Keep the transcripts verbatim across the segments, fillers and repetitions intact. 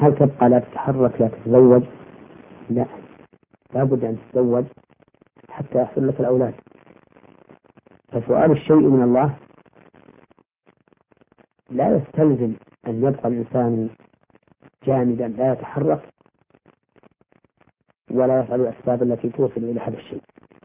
هل تبقى لا تتحرك لا تتزوج؟ لا، لا بد أن تتزوج حتى يحصل لك الأولاد. فسؤال الشيء من الله لا يستلزم أن يبقى الإنسان جامدا لا يتحرك ولا يفعل الأسباب التي توصل إلى هذا الشيء.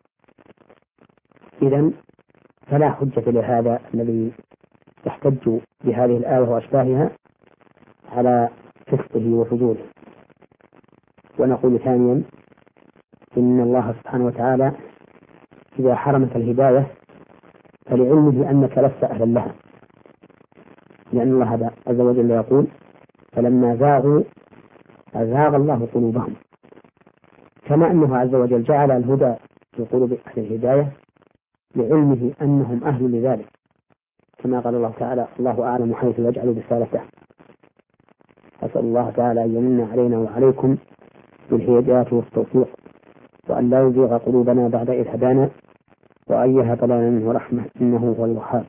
إذن فلا حجة لهذا الذي يحتج بهذه الآية وأشباهها على فسقه وفجوره. ونقول ثانيا إن الله سبحانه وتعالى إذا حرمك الهداية فلعلمه أنك لست أهلا لها، لأن الله عز وجل يقول فلما زاغوا أزاغ الله قلوبهم، كما أنه عز وجل جعل الهدى في قلوب أهل الهداية لعلمه أنهم أهل لذلك، كما قال الله تعالى الله أعلم حيث يجعل رسالته. أسأل الله تعالى أن يمن علينا وعليكم بالهداية والتوفيق، وأن لا يزيغ قلوبنا بعد إذ هدانا، وأن يهب لنا منه رحمة إنه هو الوهاب.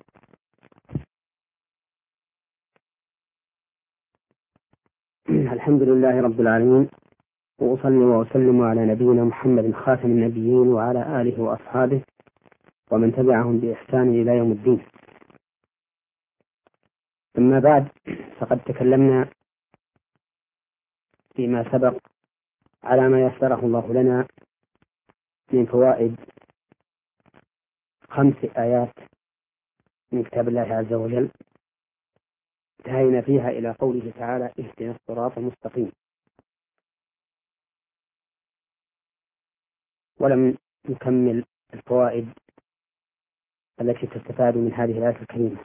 الحمد لله رب العالمين، وأصلي وأسلم على نبينا محمد خاتم النبيين وعلى آله وأصحابه ومن تبعهم بإحسان إلى يوم الدين. أما بعد، فقد تكلمنا فيما سبق على ما يسره الله لنا من فوائد خمس آيات من كتاب الله عز وجل، انتهينا فيها إلى قوله تعالى اهدنا الصراط المستقيم، ولم نكمل الفوائد التي تستفاد من هذه الآية الكريمة.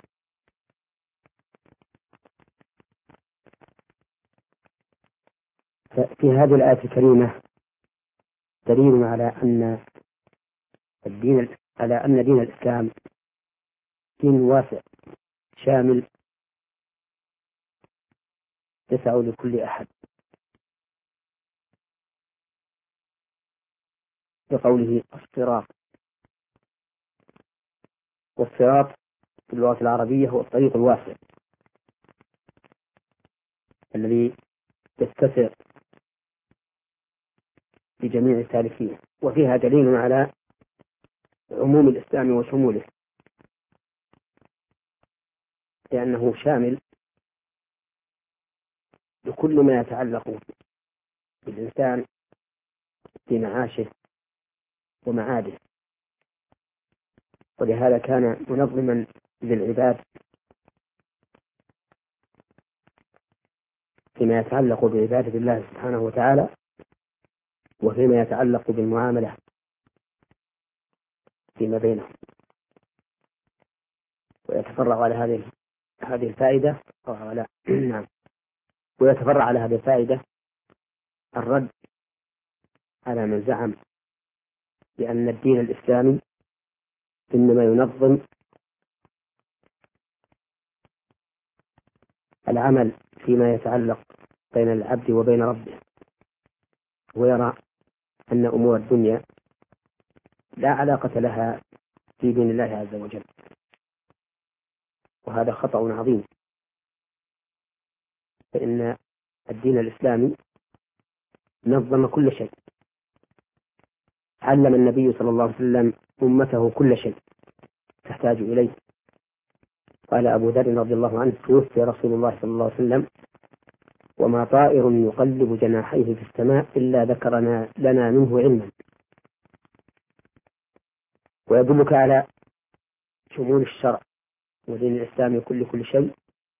في هذه الآية الكريمة دليل على أن الدين على أن دين الإسلام دين واسع شامل يسع لكل أحد، بقوله الصراط. والصراط في اللغة العربية هو الطريق الواسع الذي يتسع بجميع السالكين، وفيها دليل على عموم الإسلام وشموله، لأنه شامل لكل ما يتعلق بالإنسان في معاشه ومعاده، ولهذا كان منظما للعباد فيما يتعلق بعبادة الله سبحانه وتعالى وفيما يتعلق بالمعاملة فيما بينهم. ويتفرع على هذه هذه الفائدة أو على نعم ويتفرع على هذه الفائدة الرد على من زعم بأن الدين الإسلامي إنما ينظم العمل فيما يتعلق بين العبد وبين ربه، ويرى أن أمور الدنيا لا علاقة لها في دين الله عز وجل، وهذا خطأ عظيم. فإن الدين الإسلامي نظم كل شيء، علم النبي صلى الله عليه وسلم أمته كل شيء تحتاج إليه. قال أبو ذر رضي الله عنه توفي رسول الله صلى الله عليه وسلم وما طائر يقلب جناحيه في السماء إلا ذكرنا لنا منه علما. ويدلك على شمول الشرع ودين الإسلام كل كل شيء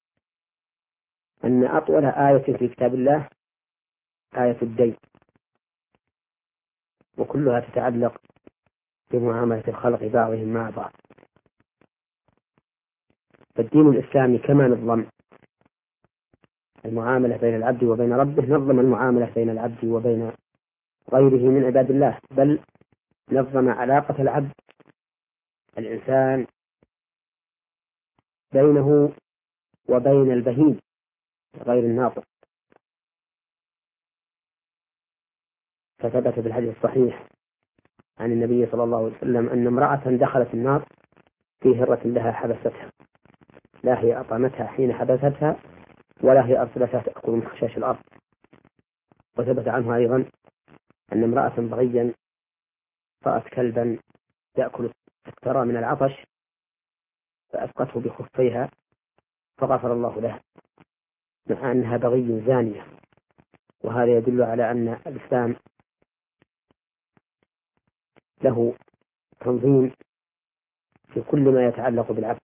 أن أطول آية في كتاب الله آية الدين، وكلها تتعلق بمعاملة الخلق بعضهم مع بعض. فالدين الإسلامي كما نظم المعاملة بين العبد وبين ربه نظم المعاملة بين العبد وبين غيره من عباد الله، بل نظم علاقة العبد الإنسان بينه وبين البهيم غير الناطق. فثبت في الحديث الصحيح عن النبي صلى الله عليه وسلم أن امرأة دخلت النار في هرة لها حبستها، لا هي أطعمتها حين حبستها ولا هي أرسلتها تأكل من خشاش الأرض. وثبت عنه أيضا أن امرأة بغيا رأت كلبا يأكل الثرى من العطش فأسقته بخفيها فغفر الله لها، مع أنها بغي زانية. وهذا يدل على أن الإسلام له تنظيم في كل ما يتعلق بالعبد.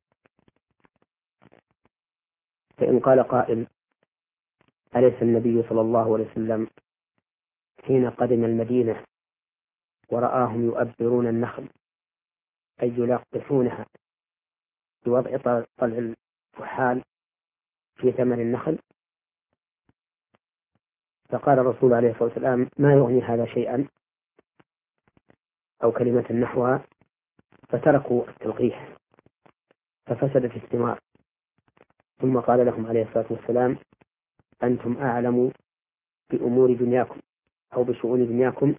فإن قال قائل: أليس النبي صلى الله عليه وسلم حين قدم المدينة ورآهم يؤبرون النخل أي يلقحونها بوضع طلع الفحال في ثمن النخل، فقال الرسول عليه الصلاة والسلام: ما يغني هذا شيئا، أو كلمة نحوها، فتركوا التلقيح ففسدت الثمار. ثم قال لهم عليه الصلاة والسلام: أنتم أعلم بأمور دنياكم أو بشؤون دنياكم.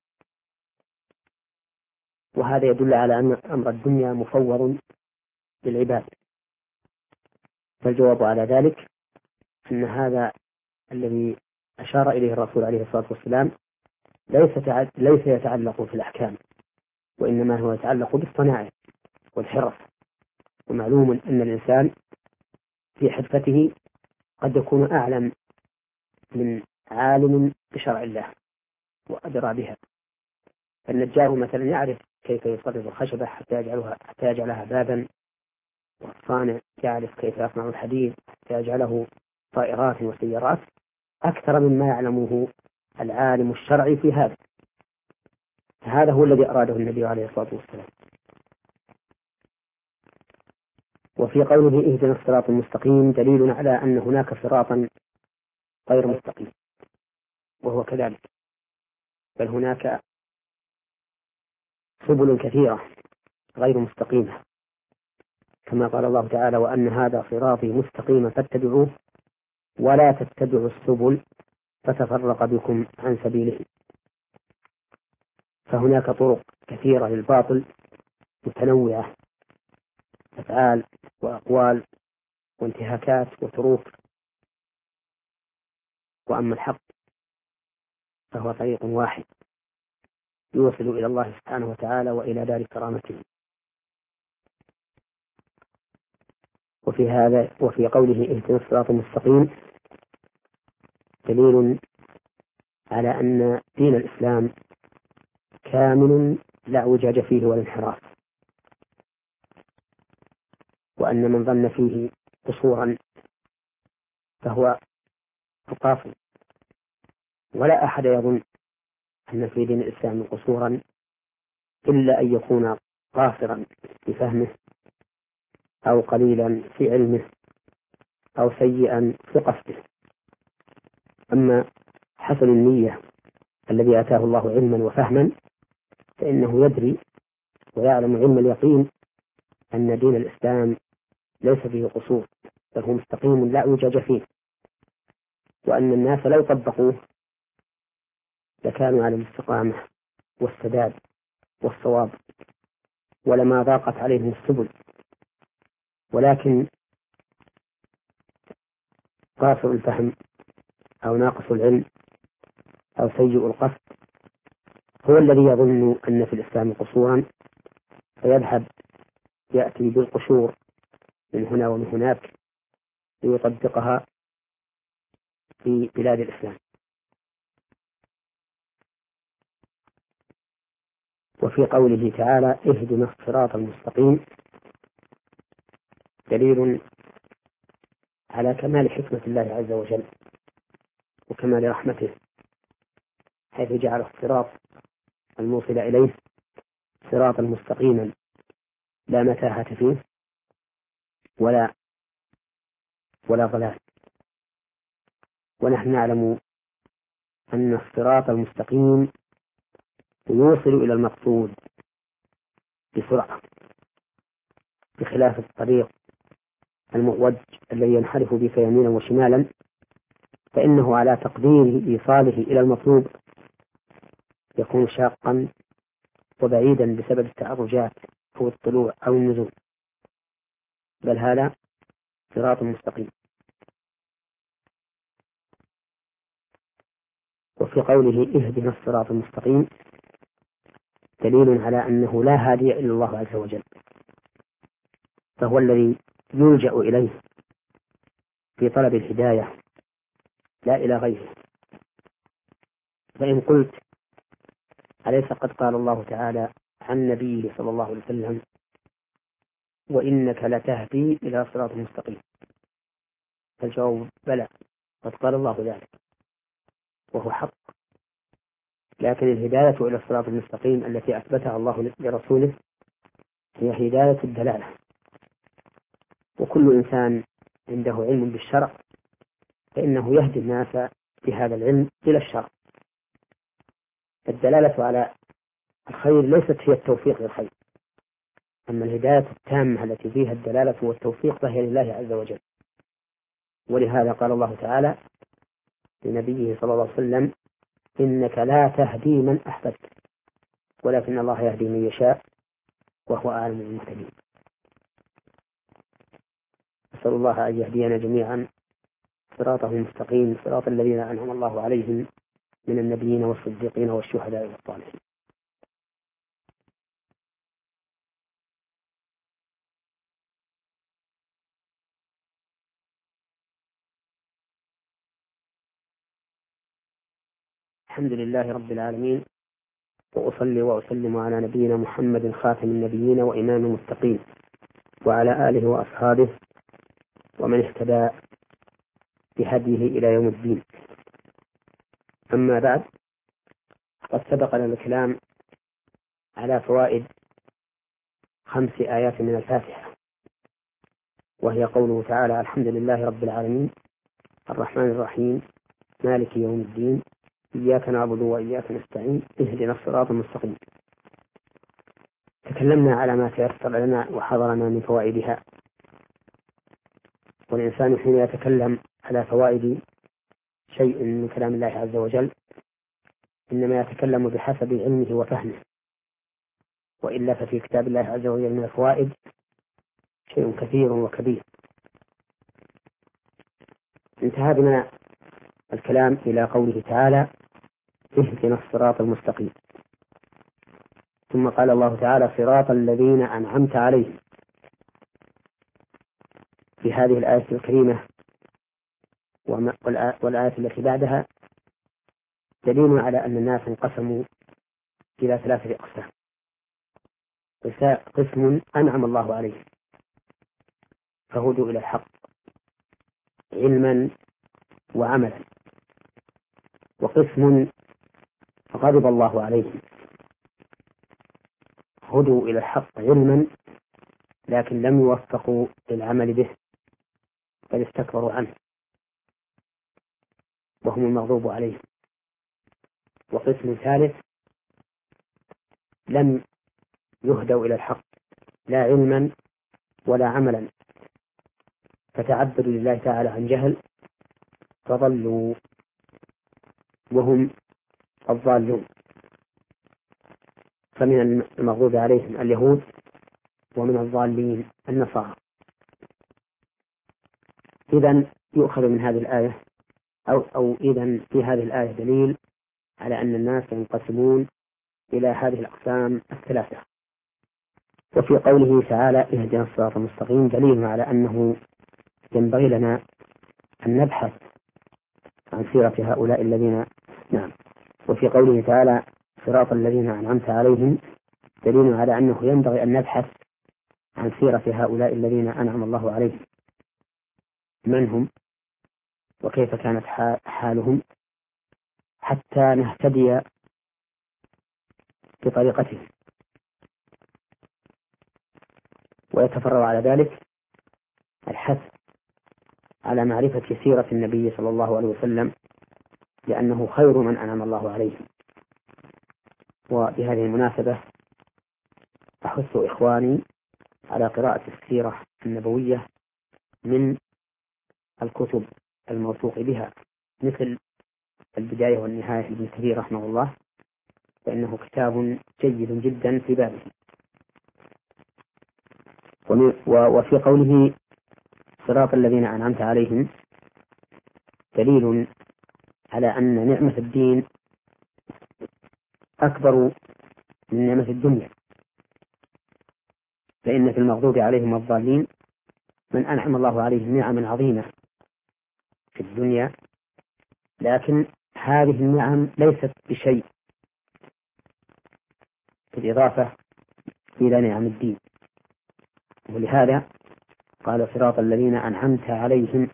وهذا يدل على أن أمر الدنيا مفوض للعباد. فالجواب على ذلك أن هذا الذي أشار إليه الرسول عليه الصلاة والسلام ليس ليس يتعلق في الأحكام، وإنما هو يتعلق بالصناعة والحرف. ومعلوم أن الإنسان في حرفته قد يكون أعلم من عالم بشرع الله وأدرى بها. فالنجار مثلا يعرف كيف يصرف الخشبة حتى يجعلها حتى يجعلها بابا، والصانع يعرف كيف يصنع الحديد حتى يجعله طائرات وسيارات أكثر مما يعلمه العالم الشرعي في هذا. هذا هو الذي أراده النبي عليه الصلاة والسلام. وفي قوله اهدنا الصراط المستقيم دليل على أن هناك صراطا غير مستقيم، وهو كذلك، بل هناك سبل كثيرة غير مستقيمة، كما قال الله تعالى: وأن هذا صراطي مستقيما فاتبعوه ولا تتبعوا السبل فتفرق بكم عن سبيله. فهناك طرق كثيرة للباطل متنوعة، أفعال وأقوال وانتهاكات وتروك. وأما الحق فهو طريق واحد يوصل إلى الله سبحانه وتعالى وإلى دار كرامته. وفي هذا وفي قوله اهدنا الصراط المستقيم دليل على أن دين الإسلام كامل لا اعوجاج فيه ولا انحراف، وأن من ظن فيه قصورا فهو قاصر، ولا أحد يظن أن في دين الإسلام قصورا إلا أن يكون قاصرا في فهمه، أو قليلا في علمه، أو سيئا في قصده. أما حسن النية الذي آتاه الله علما وفهما فإنه يدري ويعلم علم اليقين أن دين الإسلام ليس فيه قصور، بل هو مستقيم لا اعوجاج فيه، وأن الناس لو طبقوه لكانوا على الاستقامة والسداد والصواب، ولما ضاقت عليهم السبل. ولكن قاصر الفهم أو ناقص العلم أو سيء القصد هو الذي يظن أن في الإسلام قصورا، فيذهب يأتي بالقشور من هنا ومن هناك ليطبقها في بلاد الإسلام. وفي قوله تعالى اهدنا الصراط المستقيم دليل على كمال حكمة الله عز وجل وكمال رحمته، حيث جعل الصراط الموصل إليه صراطا مستقيما لا متاهة فيه ولا ولا ضلال. ونحن نعلم أن الصراط المستقيم يوصل إلى المقصود بسرعة، بخلاف الطريق المعوج الذي ينحرف بك يمينا وشمالا، فإنه على تقدير إيصاله إلى المطلوب يكون شاقا وبعيدا بسبب التعرجات أو الطلوع أو النزول، بل هذا صراط مستقيم. وفي قوله اهدنا الصراط المستقيم دليل على أنه لا هادي إلا الله عز وجل، فهو الذي يلجأ إليه في طلب الهداية لا إلى غيره. فإن قلت أليس قد قال الله تعالى عن نبيه صلى الله عليه وسلم وإنك لتهدي إلى صراط مستقيم؟ فالجواب بلى، قد قال الله ذلك وهو حق، لكن الهداية إلى الصراط المستقيم التي أثبتها الله لرسوله هي هداية الدلالة، وكل إنسان عنده علم بالشرع فإنه يهدي الناس بهذا العلم إلى الشرع. الدلالة على الخير ليست هي التوفيق للخير، أما الهداية التامة التي فيها الدلالة والتوفيق فهي لله عز وجل. ولهذا قال الله تعالى لنبيه صلى الله عليه وسلم إنك لا تهدي من أحببت ولكن الله يهدي من يشاء وهو أعلم بالمهتدين. أسأل الله أن يهدينا جميعا صراطه المستقيم، صراط الذين أنعم الله عليهم من النبيين والصديقين والشهداء والصالحين. الحمد لله رب العالمين، وأصلي وأسلم على نبينا محمد خاتم النبيين وإمام المتقين وعلى آله وأصحابه ومن اهتدى بهديه إلى يوم الدين. أما بعد، قد سبق لنا الكلام على فوائد خمس آيات من الفاتحة، وهي قوله تعالى الحمد لله رب العالمين الرحمن الرحيم مالك يوم الدين إياك نعبد وإياك نستعين اهدنا الصراط المستقيم. تكلمنا على ما تيسر لنا وحضرنا من فوائدها، والإنسان حين يتكلم على فوائد شيء من كلام الله عز وجل إنما يتكلم بحسب علمه وفهمه، وإلا ففي كتاب الله عز وجل من الفوائد شيء كثير وكبير. انتهى بنا الكلام إلى قوله تعالى اهدنا الصراط المستقيم، ثم قال الله تعالى صراط الذين أنعمت عليهم. في هذه الآية الكريمة والآية التي بعدها دليل على أن الناس انقسموا إلى ثلاثة أقسام: قسم أنعم الله عليه فهدوا إلى الحق علما وعملا، وقسم غضب الله عليهم هدوا إلى الحق علما لكن لم يوفقوا للعمل به بل استكبروا عنه وهم المغضوب عليهم. وقسم ثالث لم يهدوا إلى الحق لا علما ولا عملا فتعبدوا لله تعالى عن جهل فضلوا وهم الضالون. فمن المغضوب عليهم اليهود ومن الضالين النصارى. إذن يؤخذ من هذه الآية أو, أو إذن في هذه الآية دليل على أن الناس ينقسمون إلى هذه الأقسام الثلاثة. وفي قوله تعالى اهدنا الصراط المستقيم دليل على أنه ينبغي لنا أن نبحث عن سيرة هؤلاء الذين نعم. وفي قوله تعالى صراط الذين أنعمت عليهم دليل على أنه ينبغي أن نبحث عن سيرة هؤلاء الذين أنعم الله عليهم، من هم وكيف كانت حالهم حتى نهتدي بطريقتهم. ويتفرع على ذلك الحث على معرفة سيرة النبي صلى الله عليه وسلم لأنه خير من أنعم الله عليه. وبهذه المناسبة أحث إخواني على قراءة السيرة النبوية من الكتب الموثوق بها مثل البداية والنهاية لابن كثير رحمه الله، فإنه كتاب جيد جدا في بابه. وفي قوله صراط الذين أنعمت عليهم دليل على أن نعمة الدين أكبر من نعمة الدنيا، فإن في المغضوب عليهم والضالين من أنعم الله عليه نعم عظيمة في الدنيا، لكن هذه النعم ليست بشيء بالإضافة إلى نعم الدين. ولهذا قال صراط الذين أنعمت عليهم.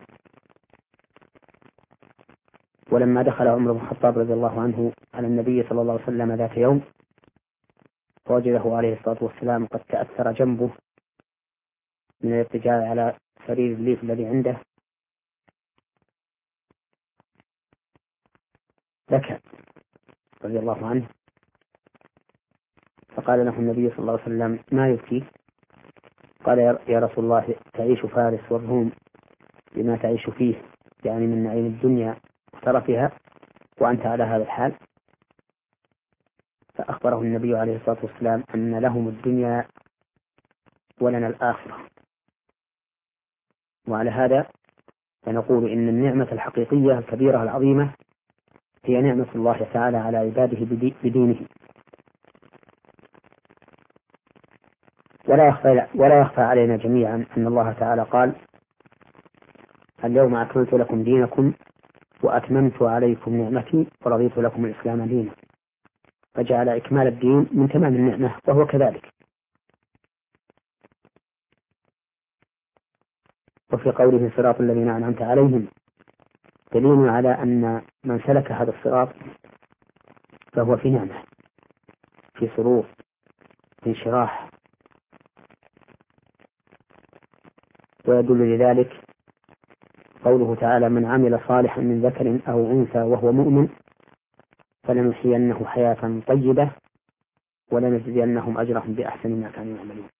ولما دخل عمر بن الخطاب رضي الله عنه على النبي صلى الله عليه وسلم ذات يوم ووجده عليه الصلاة والسلام قد تأثر جنبه من الاتجاه على سرير الليف الذي عنده، بكى رضي الله عنه، فقال له النبي صلى الله عليه وسلم: ما يبكي؟ قال: يا رسول الله، تعيش فارس والروم بما تعيش فيه، يعني من نعيم الدنيا وترفها، وأنت على هذا الحال. فأخبره النبي عليه الصلاة والسلام أن لهم الدنيا ولنا الآخرة. وعلى هذا فنقول إن النعمة الحقيقية الكبيرة العظيمة هي نعمة الله تعالى على عباده بدينه. ولا يخفى, ولا يخفى علينا جميعا أن الله تعالى قال: اليوم أكملت لكم دينكم وأتممت عليكم نعمتي ورضيت لكم الإسلام دينا، فجعل إكمال الدين من تمام النعمة، وهو كذلك. وفي قوله صراط الذين أنعمت عليهم دليل على أن من سلك هذا الصراط فهو في نعمة، في سرور، في انشراح. ويدل لذلك قوله تعالى: من عمل صالحا من ذكر أو أنثى وهو مؤمن فلنحيينه حياة طيبة ولنجزينهم أجرهم بأحسن ما كانوا يعملون.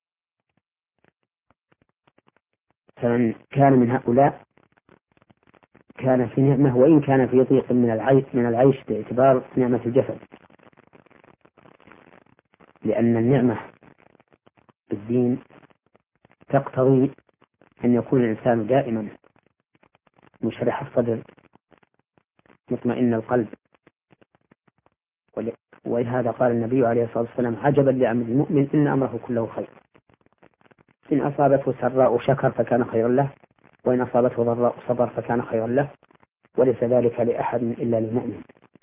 فمن كان من هؤلاء كان في نعمة، وإن كان في ضيق من العيش من العيش باعتبار نعمة الجسد، لأن النعمة بالدين تقتضي أن يكون الإنسان دائما مشرح الصدر مطمئن القلب. ولهذا قال النبي عليه الصلاة والسلام: عجبا لأمر المؤمن إن أمره كله خير، إن أصابته سراء شكر فكان خيرا له، وإن أصابته ضراء صبر فكان خيرا له، وليس ذلك لأحد إلا للمؤمن.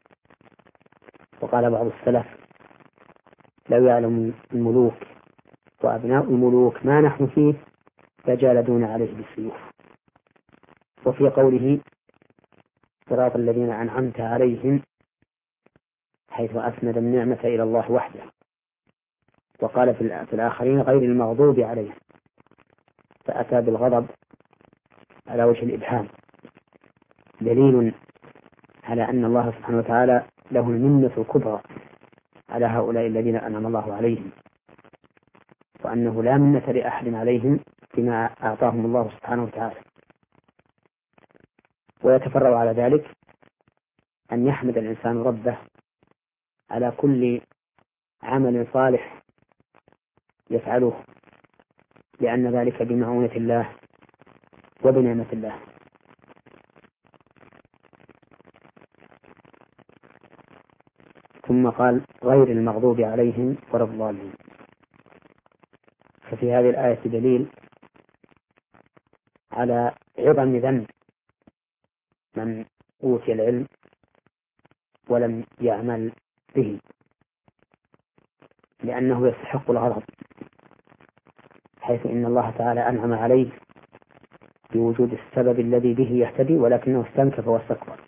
وقال بعض السلف: لو يعلم الملوك وأبناء الملوك ما نحن فيه لجالدون عليه بالسيوف. وفي قوله صراط الذين أنعمت عليهم حيث أسند النعمة إلى الله وحده، وقال في الآخرين غير المغضوب عليهم، فأتى بالغضب على وجه الإبهام، دليل على أن الله سبحانه وتعالى له المنة الكبرى على هؤلاء الذين أنعم الله عليهم، وأنه لا منة لأحد عليهم بما أعطاهم الله سبحانه وتعالى. ويتفرع على ذلك أن يحمد الإنسان ربه على كل عمل صالح يفعله، لأن ذلك بمعونة الله وبنعمة الله. ثم قال: غير المغضوب عليهم ولا الضالين. ففي هذه الآية دليل على عظم ذنب من أوتي العلم ولم يعمل به، لأنه يستحق الغضب، حيث إن الله تعالى أنعم عليه بوجود السبب الذي به يهتدي، ولكنه استنكف واستكبر.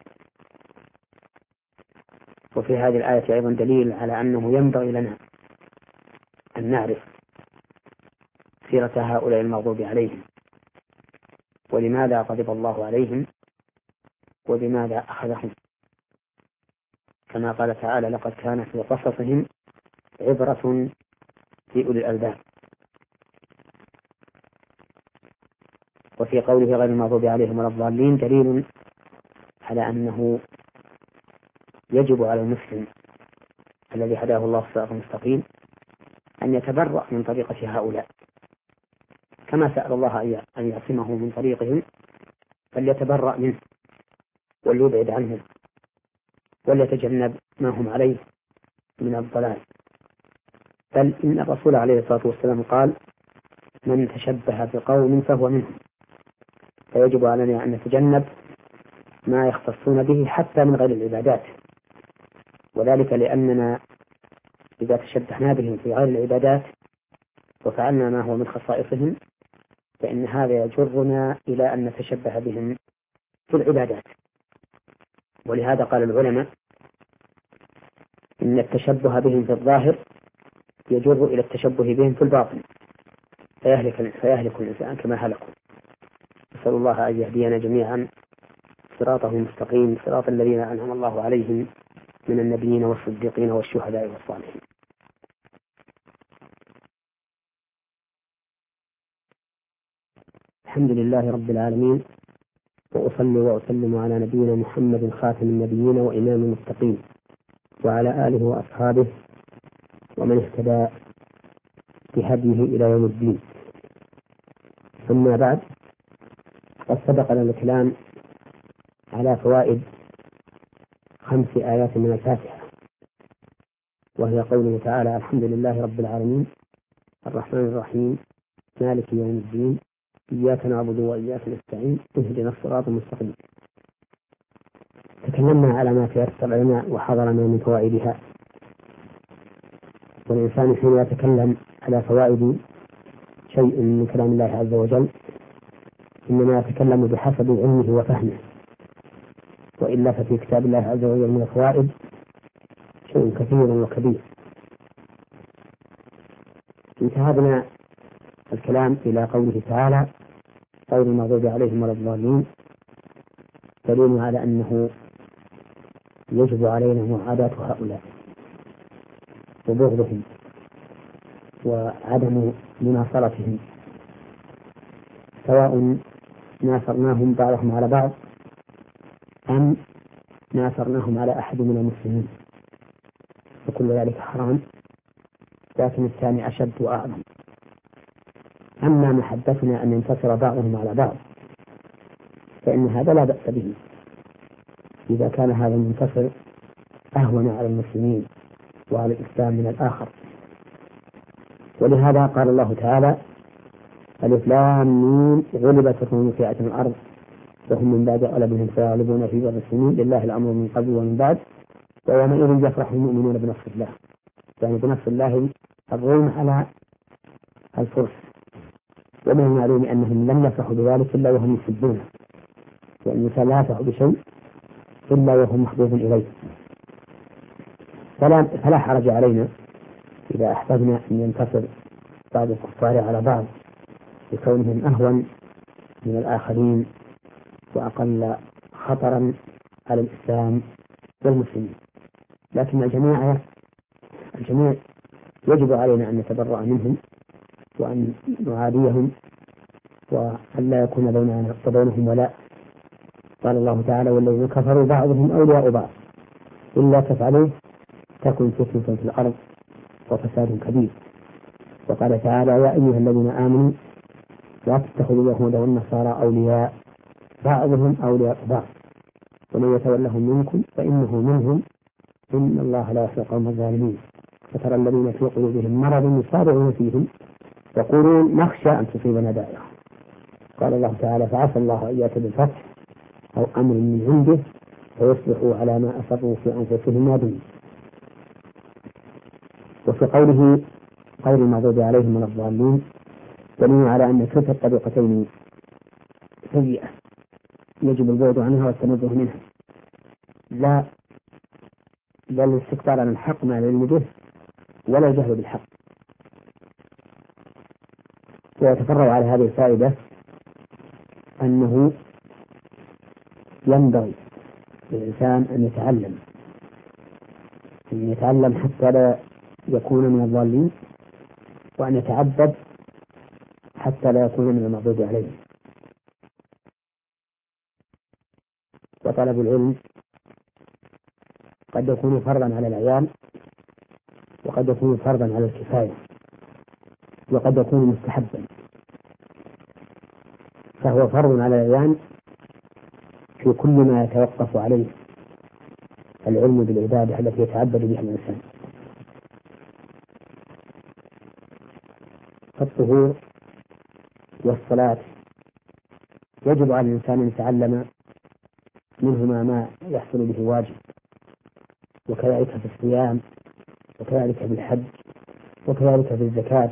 وفي هذه الآية أيضا دليل على أنه ينبغي لنا أن نعرف سيرة هؤلاء المغضوب عليهم، ولماذا غضب الله عليهم وبماذا أخذهم، كما قال تعالى: لقد كان في قصصهم عبرة لأولي الألباب. وفي قوله غير المغضوب عليهم ولا الضالين دليل على أنه يجب على المسلم الذي هداه الله الصراط المستقيم أن يتبرأ من طريقة هؤلاء، كما سأل الله أن يعصمه من طريقهم، فليتبرأ منه وليبعد عنه وليتجنب ما هم عليه من الضلال. بل إن الرسول عليه الصلاة والسلام قال: من تشبه بقوم فهو منهم. فيجب علينا أن نتجنب ما يختصون به حتى من غير العبادات، وذلك لأننا إذا تشبهنا بهم في غير العبادات وفعلنا ما هو من خصائصهم فإن هذا يجرنا إلى أن نتشبه بهم في العبادات. ولهذا قال العلماء إن التشبه بهم في الظاهر يجر إلى التشبه بهم في الباطن فيهلك, فيهلك الإنسان كما هلكوا. نسأل الله أن يهدينا جميعا صراطه المستقيم، صراط الذين أنعم الله عليهم من النبيين والصديقين والشهداء والصالحين. الحمد لله رب العالمين، وأصلي وأسلم على نبينا محمد خاتم النبيين وإمام المتقين، وعلى آله وأصحابه ومن اهتدى بهديه إلى يوم الدين. ثم بعد، قد سبق لنا الكلام على فوائد خمس آيات من الفاتحة، وهي قوله تعالى: الحمد لله رب العالمين الرحمن الرحيم مالك يوم الدين إياك نعبد وإياك نستعين اهدنا الصراط المستقيم. تكلمنا على ما تيسر لنا وحضرنا من فوائدها، والإنسان حين يتكلم على فوائد شيء من كلام الله عز وجل إنما يتكلم بحسب علمه وفهمه، وإلا ففي كتاب الله عز وجل من الفوائد شيء كثير وكبير. انتهى الكلام إلى قوله تعالى: غير المغضوب عليهم ولا الضالين، دليل على أنه يجب علينا معاداة هؤلاء وبغضهم وعدم مناصرتهم، سواء ناصرناهم بعضهم على بعض أم ناصرناهم على أحد من المسلمين، وكل ذلك حرام، لكن الثاني أشد وأعظم. أما محبتنا أن ينتصر بعضهم على بعض فإن هذا لا بأس به إذا كان هذا المنتصر أهون على المسلمين وعلى الإسلام من الآخر. ولهذا قال الله تعالى: ألف لام ميم غلبت الروم في أدنى الأرض وهم من بعد غلبهم سيغلبون في بضع سنين لله الأمر من قبل ومن بعد ويومئذ يفرح المؤمنون بنصر الله. يعني بنصر الله الروم على الفرس، ومن المعلوم أنهم لم يفرحوا بذلك إلا وهم يحبونه، وأن الإنسان لا يفرح بشيء إلا وهم محبوب إليه. فلا, فلا حرج علينا إذا أحببنا أن ينتصر بعض الكفار على بعض لكونهم أهون من الآخرين وأقل خطرا على الإسلام والمسلمين. لكن الجميع الجميع يجب علينا أن نتبرأ منهم وأن نعاديهم وأن لا يكون بيننا وبينهم ولاء. قال الله تعالى: والذين كفروا بعضهم أولياء بعض إلا تفعلوه تكن فتنة في الأرض وفساد كبير. وقال تعالى: يا أيها الذين آمنوا لا تتخذوا اليهود والنصارى أولياء بعضهم أولياء بعض ومن يتولهم منكم فإنه منهم إن الله لا يحب القوم الظالمين. فترى الذين في قلوبهم مرض يصارعون فيهم يقولون نخشى أن تصيبنا دائرة. قال الله تعالى: فعسى الله أن يأتي بالفتح أو أمر من عنده فيصبحوا على ما أسروا في أنفسهم نادمين. وفي قوله غير المغضوب عليهم ولا الضالين دليل على أن كلتا الطريقتين سيئة يجب البعد عنها والتنزه منها، لا لا الاستكبار عن الحق مع العلم به ولا الجهل بالحق. ويتفرع على هذه الفائدة أنه ينبغي للإنسان أن يتعلم أن يتعلم حتى لا يكون من الضالين، وأن يتعبد حتى لا يكون من المغضوب عليهم. وطلب العلم قد يكون فرضا على العيال وقد يكون فرضا على الكفاية وقد يكون مستحبا. فهو فرض على العيان في كل ما يتوقف عليه العلم بالعبادة التي يتعبد بها الإنسان. فالطهور والصلاة يجب على الإنسان أن يتعلم منهما ما يحصل به واجب، وكذلك في الصيام، وكذلك في الحج، وكذلك في الزكاة.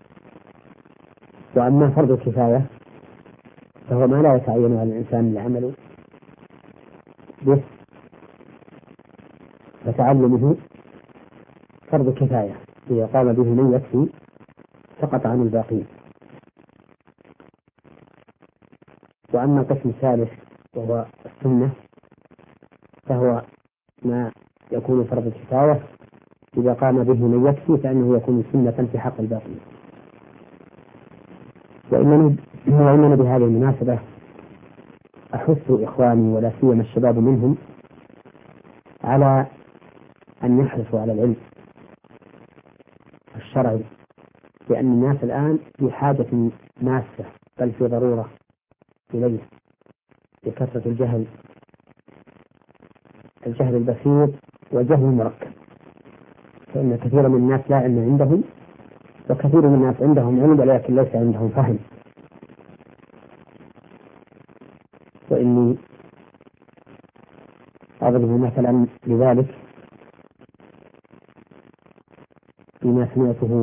وأما فرض الكفاية فهو ما لا يتعين على الإنسان العمل به، فتعلمه فرض كفاية إذا قام به من يكفي سقط عن الباقين. وأما القسم الثالث وهو السنة فهو ما يكون فرض الكفاية إذا قام به من يكفي فإنه يكون سنة في حق الباقين. وإنني وإنني بهذه المناسبة أحث إخواني ولا سيما الشباب منهم على أن يحرصوا على العلم الشرعي، لأن الناس الآن في حاجة ماسة بل في ضرورة إليه لكثرة الجهل، الجهل البسيط والجهل المركب. فإن كثير من الناس لا علم عندهم، وكثير من الناس عندهم علم ولكن ليس عندهم فهم. وإني أضرب مثلا لذلك فيما سمعته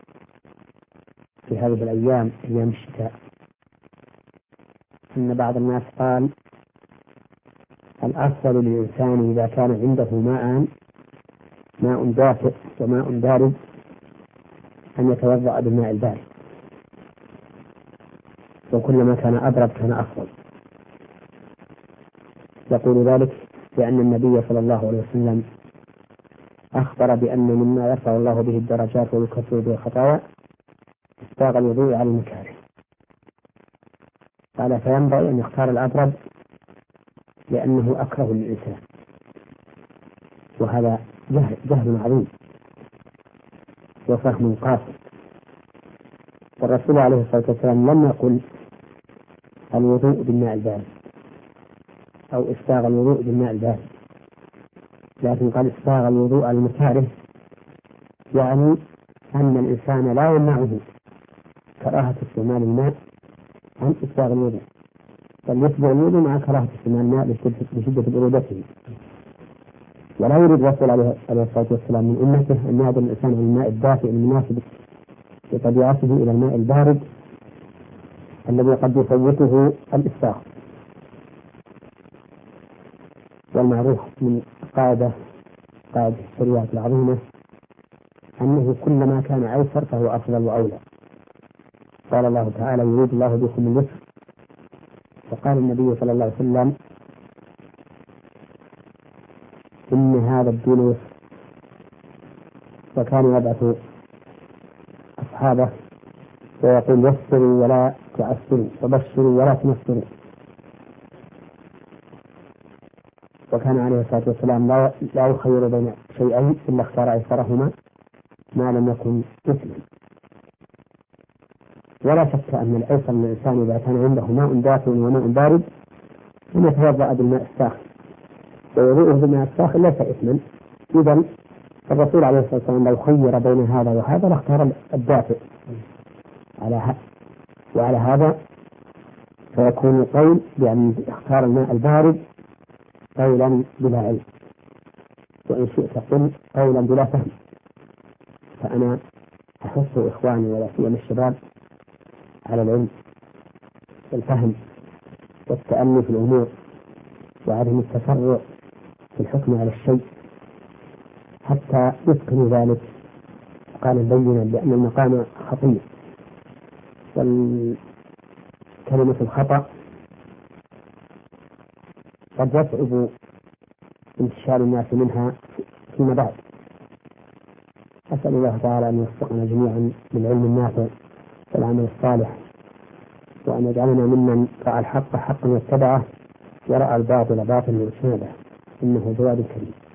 في هذه الأيام أيام الشتاء، أن بعض الناس قال الأفضل للإنسان إذا كان عنده ماء ماء دافئ وماء بارد أن يتوضأ بالماء البارد، وكلما كان أبرد كان أفضل. يقول ذلك لأن النبي صلى الله عليه وسلم أخبر بأن مما يرفع الله به الدرجات ويكفر به الخطايا إسباغ الوضوء على المكاره. قال فينبغي أن يختار الأبرد لأنه أكره للإنسان، وهذا جهل, جهل عظيم وفهم قاصر. والرسول عليه الصلاة والسلام لم يقل الوضوء بالماء البارد أو إسباغ الوضوء بالماء البارد، لكن قال إسباغ الوضوء على المكاره، يعني أن الإنسان لا يمنعه كراهة استعمال الماء عن إسباغ الوضوء، بل يسبغ الوضوء مع كراهة استعمال الماء لشدة برودته. ولا يريد الرسول عليه الصلاة والسلام من أمته أن يعدل الإنسان عن الماء الدافئ المناسب بطبيعته إلى الماء البارد الذي قد يفوته الإسباغ. والمعروف من قاعدة قاعدة الشريعة العظيمة أنه كلما كان أيسر فهو أفضل وأولى. قال الله تعالى يريد الله بكم اليسر، وقال النبي صلى الله عليه وسلم إن هذا الدين يسر، وكان يبعث أصحابه ويقول يسروا ولا تعسروا وبشروا ولا تنفروا. وكان عليه الصلاة والسلام لا, لا يخير بين شيئين إلا اختار أيسرهما ما لم يكن إثما. ولا شك أن الأيسر من الإنسان إذا كان عنده ماء دافئ وماء بارد أن يتوضأ بالماء الساخن، ووضوءه بالماء الساخن ليس إثما. إذن الرسول عليه الصلاة والسلام لو خير بين هذا وهذا لاختار الدافئ على هذا، وعلى هذا فيكون القول بأن اختار الماء البارد قولا بلا علم، وإن شئت قل قولا بلا فهم. فأنا أحث إخواني ولا سيما الشباب على العلم والفهم والتأمل في الأمور وعدم التسرع في الحكم على الشيء حتى يتقن ذلك. قال بينا بأن المقام خطير، والكلمة الخطأ قد يصعب انتشار الناس منها فيما بعد. أسأل الله تعالى أن يوفقنا جميعا للعلم النافع والعمل الصالح، وأن يجعلنا ممن رأى الحق حقا واتبعه ورأى الباطل باطلا واجتنبه، إنه جواد كريم.